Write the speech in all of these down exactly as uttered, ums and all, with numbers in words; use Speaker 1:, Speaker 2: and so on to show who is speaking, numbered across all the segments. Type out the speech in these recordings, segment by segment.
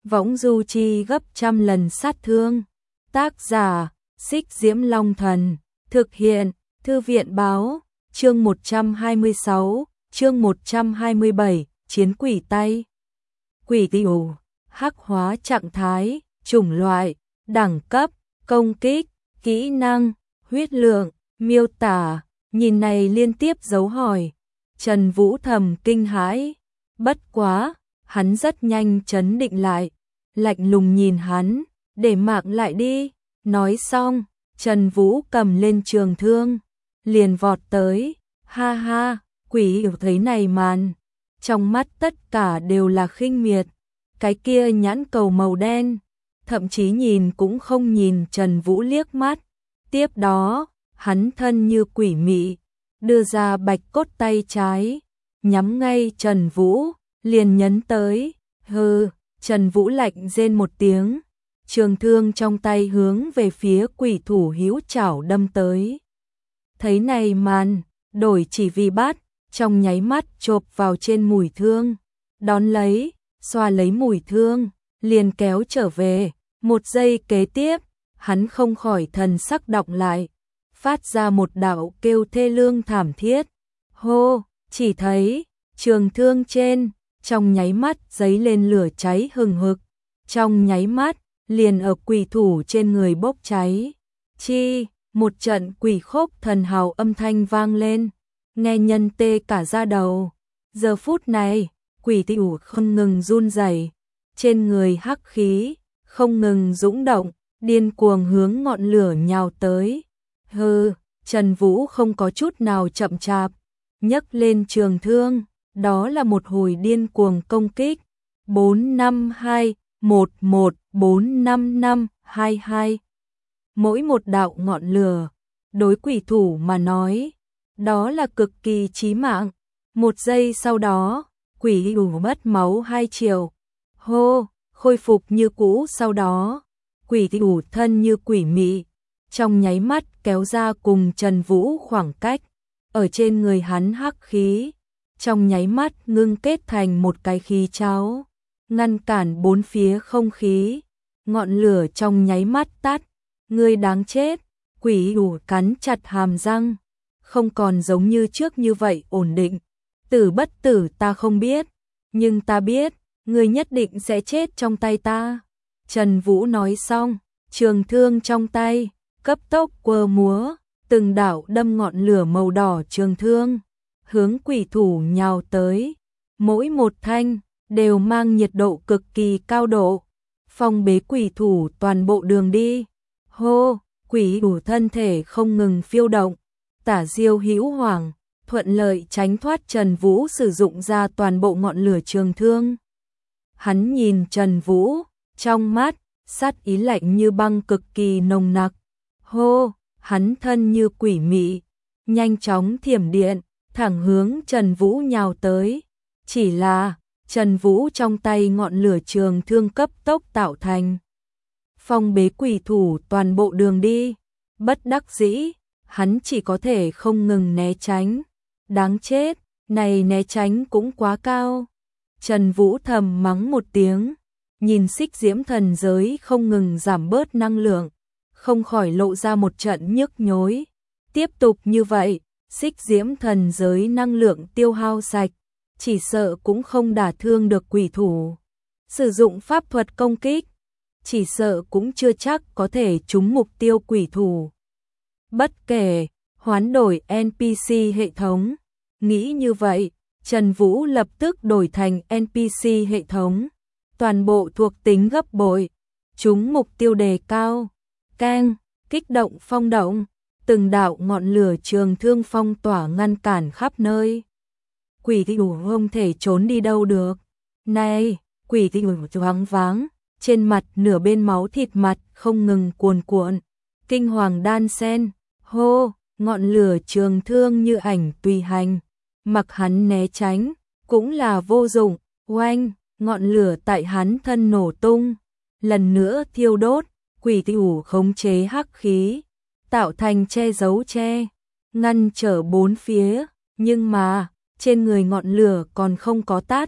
Speaker 1: võng du chi gấp trăm lần sát thương. Tác giả, Xích Diễm Long Thần, thực hiện, Thư viện Báo, chương một trăm hai mươi sáu, chương một trăm hai mươi bảy, Chiến quỷ tay. Quỷ tiểu, hắc hóa trạng thái, chủng loại, đẳng cấp, công kích, kỹ năng, huyết lượng, miêu tả, nhìn này liên tiếp dấu hỏi. Trần Vũ thầm kinh hãi, bất quá, hắn rất nhanh trấn định lại, lạnh lùng nhìn hắn, để mạng lại đi. Nói xong, Trần Vũ cầm lên trường thương, liền vọt tới, ha ha, quỷ hiểu thấy này màn, trong mắt tất cả đều là khinh miệt, cái kia nhãn cầu màu đen, thậm chí nhìn cũng không nhìn Trần Vũ liếc mắt. Tiếp đó, hắn thân như quỷ mị, đưa ra bạch cốt tay trái, nhắm ngay Trần Vũ, liền nhấn tới, hừ. Trần Vũ lạnh rên một tiếng, trường thương trong tay hướng về phía quỷ thủ hữu chảo đâm tới. Thấy này màn, đổi chỉ vì bắt, trong nháy mắt chộp vào trên mũi thương, đón lấy, xoa lấy mũi thương, liền kéo trở về. Một giây kế tiếp, hắn không khỏi thần sắc đọng lại, phát ra một đạo kêu thê lương thảm thiết. Hô, chỉ thấy, trường thương trên, trong nháy mắt giấy lên lửa cháy hừng hực, trong nháy mắt, liền ở quỷ thủ trên người bốc cháy. Chi, một trận quỷ khốc thần hào âm thanh vang lên, nghe nhân tê cả da đầu. Giờ phút này, quỷ thủ không ngừng run rẩy, trên người hắc khí không ngừng dũng động, điên cuồng hướng ngọn lửa nhào tới. Hừ, Trần Vũ không có chút nào chậm chạp, nhấc lên trường thương, đó là một hồi điên cuồng công kích. bốn năm hai, một một, bốn năm năm, hai hai. Mỗi một đạo ngọn lửa, đối quỷ thủ mà nói, đó là cực kỳ chí mạng. Một giây sau đó, quỷ thủ mất máu hai triệu. Hô, khôi phục như cũ sau đó, quỷ thủ thân như quỷ mị, trong nháy mắt kéo ra cùng Trần Vũ khoảng cách, ở trên người hắn hắc khí, trong nháy mắt ngưng kết thành một cái khí cháo, ngăn cản bốn phía không khí, ngọn lửa trong nháy mắt tắt. Ngươi đáng chết, quỷ thủ cắn chặt hàm răng, không còn giống như trước như vậy ổn định. Tử bất tử ta không biết, nhưng ta biết, ngươi nhất định sẽ chết trong tay ta. Trần Vũ nói xong, trường thương trong tay, cấp tốc quơ múa, từng đạo đâm ngọn lửa màu đỏ trường thương, hướng quỷ thủ nhào tới. Mỗi một thanh, đều mang nhiệt độ cực kỳ cao độ, phong bế quỷ thủ toàn bộ đường đi. Hô, quỷ thủ thân thể không ngừng phiêu động, tả diêu hữu hoàng, thuận lợi tránh thoát Trần Vũ sử dụng ra toàn bộ ngọn lửa trường thương. Hắn nhìn Trần Vũ, trong mắt, sát ý lạnh như băng cực kỳ nồng nặc. Hô, hắn thân như quỷ mị, nhanh chóng thiểm điện, thẳng hướng Trần Vũ nhào tới. Chỉ là, Trần Vũ trong tay ngọn lửa trường thương cấp tốc tạo thành, phong bế quỷ thủ toàn bộ đường đi. Bất đắc dĩ, hắn chỉ có thể không ngừng né tránh. Đáng chết, này né tránh cũng quá cao. Trần Vũ thầm mắng một tiếng, nhìn xích diễm thần giới không ngừng giảm bớt năng lượng, không khỏi lộ ra một trận nhức nhối. Tiếp tục như vậy, xích diễm thần giới năng lượng tiêu hao sạch, chỉ sợ cũng không đả thương được quỷ thủ. Sử dụng pháp thuật công kích, chỉ sợ cũng chưa chắc có thể trúng mục tiêu quỷ thủ. Bất kể, hoán đổi en pê xê hệ thống. Nghĩ như vậy, Trần Vũ lập tức đổi thành en pê xê hệ thống, toàn bộ thuộc tính gấp bội, trúng mục tiêu đề cao. Keng, kích động phong động, từng đạo ngọn lửa trường thương phong tỏa ngăn cản khắp nơi. Quỷ thủ không thể trốn đi đâu được. Này, quỷ thủ choáng váng, trên mặt nửa bên máu thịt mặt không ngừng cuồn cuộn, kinh hoàng đan sen. Hô, ngọn lửa trường thương như ảnh tùy hành, mặc hắn né tránh, cũng là vô dụng. Oanh, ngọn lửa tại hắn thân nổ tung, lần nữa thiêu đốt, quỷ thủ khống chế hắc khí, tạo thành che giấu che, ngăn trở bốn phía, nhưng mà, trên người ngọn lửa còn không có tắt,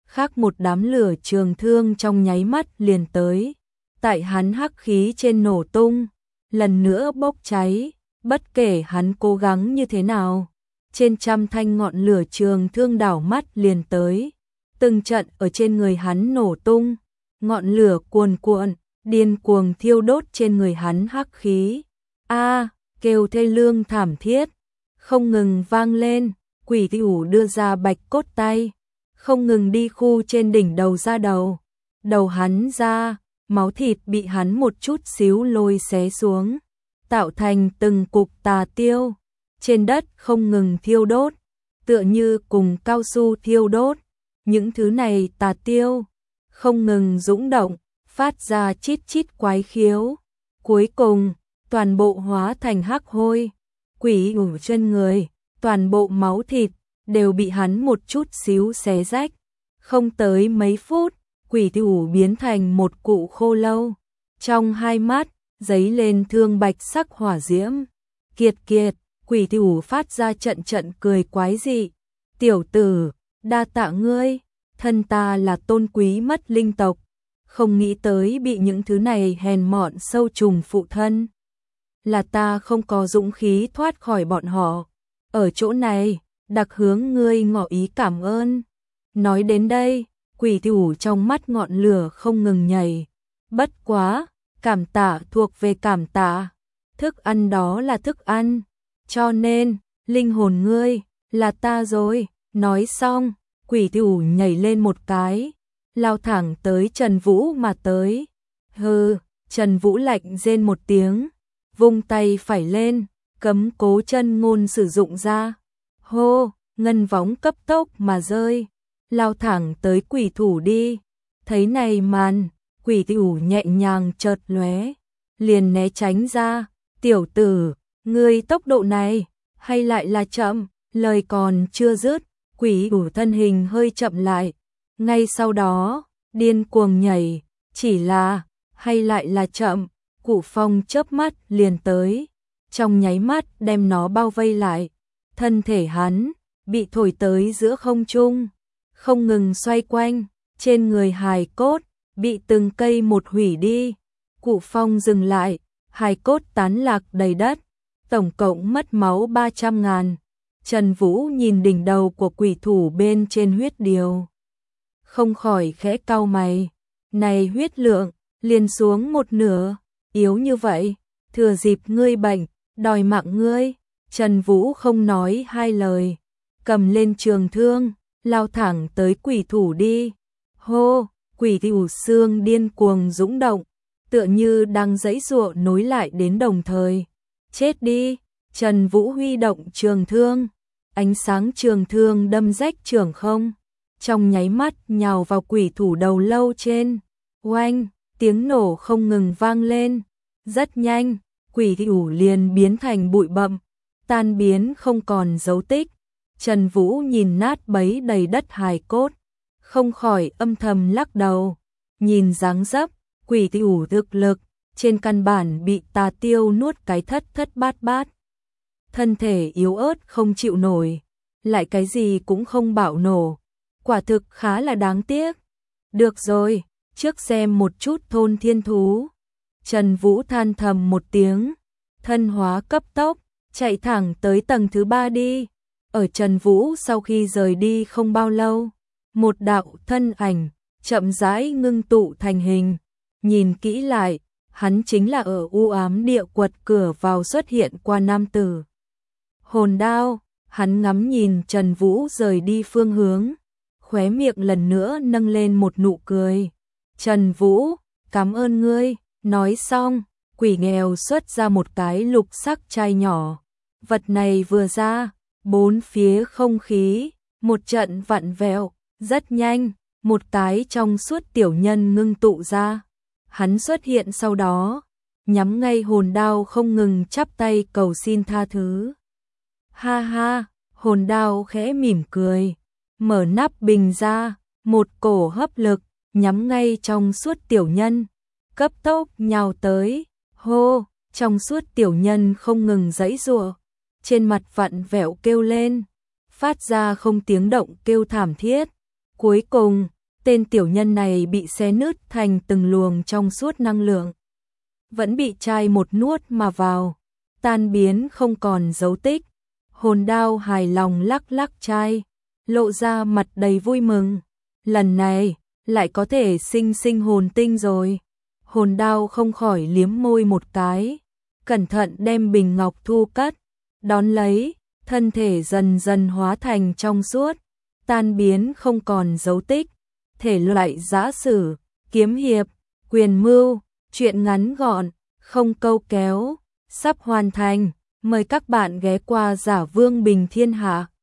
Speaker 1: khác một đám lửa trường thương trong nháy mắt liền tới. Tại hắn hắc khí trên nổ tung, lần nữa bốc cháy, bất kể hắn cố gắng như thế nào. Trên trăm thanh ngọn lửa trường thương đảo mắt liền tới, từng trận ở trên người hắn nổ tung, ngọn lửa cuồn cuộn, điên cuồng thiêu đốt trên người hắn hắc khí. A, kêu thê lương thảm thiết, không ngừng vang lên, quỷ thủy đưa ra bạch cốt tay, không ngừng đi khu trên đỉnh đầu ra đầu, đầu hắn ra, máu thịt bị hắn một chút xíu lôi xé xuống, tạo thành từng cục tà tiêu, trên đất không ngừng thiêu đốt, tựa như cùng cao su thiêu đốt, những thứ này tà tiêu, không ngừng dũng động, phát ra chít chít quái khiếu, cuối cùng, toàn bộ hóa thành hắc hôi, quỷ ủ chân người, toàn bộ máu thịt, đều bị hắn một chút xíu xé rách, không tới mấy phút, quỷ ủ biến thành một cụ khô lâu, trong hai mắt, giấy lên thương bạch sắc hỏa diễm, kiệt kiệt, quỷ ủ phát ra trận trận cười quái dị, tiểu tử, đa tạ ngươi, thân ta là tôn quý mất linh tộc, không nghĩ tới bị những thứ này hèn mọn sâu trùng phụ thân. Là ta không có dũng khí thoát khỏi bọn họ. Ở chỗ này, đặc hướng ngươi ngỏ ý cảm ơn. Nói đến đây, quỷ thủ trong mắt ngọn lửa không ngừng nhảy. Bất quá, cảm tạ thuộc về cảm tạ. Thức ăn đó là thức ăn. Cho nên, linh hồn ngươi, là ta rồi. Nói xong, quỷ thủ nhảy lên một cái, lao thẳng tới Trần Vũ mà tới. Hừ, Trần Vũ lạnh rên một tiếng, vung tay phải lên, cấm cố chân ngôn sử dụng ra. Hô, ngân võng cấp tốc mà rơi, lao thẳng tới quỷ thủ đi. Thấy này màn, quỷ thủ nhẹ nhàng chợt lóe, liền né tránh ra. Tiểu tử, ngươi tốc độ này, hay lại là chậm? Lời còn chưa dứt, quỷ thủ thân hình hơi chậm lại. Ngay sau đó, điên cuồng nhảy, chỉ là, hay lại là chậm, Cụ Phong chớp mắt liền tới, trong nháy mắt đem nó bao vây lại. Thân thể hắn bị thổi tới giữa không trung, không ngừng xoay quanh, trên người hài cốt bị từng cây một hủy đi. Cụ Phong dừng lại, hài cốt tán lạc đầy đất, tổng cộng mất máu ba trăm ngàn. Trần Vũ nhìn đỉnh đầu của quỷ thủ bên trên huyết điều, không khỏi khẽ cau mày, này huyết lượng liền xuống một nửa, yếu như vậy, thừa dịp ngươi bệnh, đòi mạng ngươi. Trần Vũ không nói hai lời, cầm lên trường thương, lao thẳng tới quỷ thủ đi. Hô, quỷ thủ xương điên cuồng dũng động, tựa như đang giãy giụa nối lại đến đồng thời. Chết đi, Trần Vũ huy động trường thương, ánh sáng trường thương đâm rách trường không, trong nháy mắt nhào vào quỷ thủ đầu lâu trên. Oanh, tiếng nổ không ngừng vang lên, rất nhanh, quỷ thủ liền biến thành bụi bặm, tan biến không còn dấu tích. Trần Vũ nhìn nát bấy đầy đất hài cốt, không khỏi âm thầm lắc đầu, nhìn dáng dấp, quỷ thủ thực lực, trên căn bản bị tà tiêu nuốt cái thất thất bát bát. Thân thể yếu ớt không chịu nổi, lại cái gì cũng không bạo nổ, quả thực khá là đáng tiếc. Được rồi, trước xem một chút thôn thiên thú. Trần Vũ than thầm một tiếng, thân hóa cấp tốc, chạy thẳng tới tầng thứ ba đi. Ở Trần Vũ sau khi rời đi không bao lâu, một đạo thân ảnh chậm rãi ngưng tụ thành hình. Nhìn kỹ lại, hắn chính là ở u ám địa quật cửa vào xuất hiện qua nam tử. Hồn đao, hắn ngắm nhìn Trần Vũ rời đi phương hướng, khóe miệng lần nữa nâng lên một nụ cười. Trần Vũ, cảm ơn ngươi. Nói xong, quỷ nghèo xuất ra một cái lục sắc chai nhỏ. Vật này vừa ra, bốn phía không khí, một trận vặn vẹo, rất nhanh, một cái trong suốt tiểu nhân ngưng tụ ra. Hắn xuất hiện sau đó, nhắm ngay hồn đao không ngừng chắp tay cầu xin tha thứ. Ha ha, hồn đao khẽ mỉm cười, mở nắp bình ra, một cổ hấp lực, nhắm ngay trong suốt tiểu nhân, cấp tốc nhào tới. Hô, trong suốt tiểu nhân không ngừng giãy giụa, trên mặt vặn vẹo kêu lên, phát ra không tiếng động kêu thảm thiết. Cuối cùng, Tên tiểu nhân này bị xé nứt thành từng luồng trong suốt năng lượng. Vẫn bị chai một nuốt mà vào, tan biến không còn dấu tích. Hồn đao hài lòng lắc lắc chai, lộ ra mặt đầy vui mừng. Lần này, lại có thể sinh sinh hồn tinh rồi. Hồn đao không khỏi liếm môi một cái, cẩn thận đem bình ngọc thu cất, đón lấy, thân thể dần dần hóa thành trong suốt, tan biến không còn dấu tích. Thể loại giã sử, kiếm hiệp, quyền mưu, truyện ngắn gọn, không câu kéo, sắp hoàn thành. Mời các bạn ghé qua Giả Vương Bình Thiên Hạ.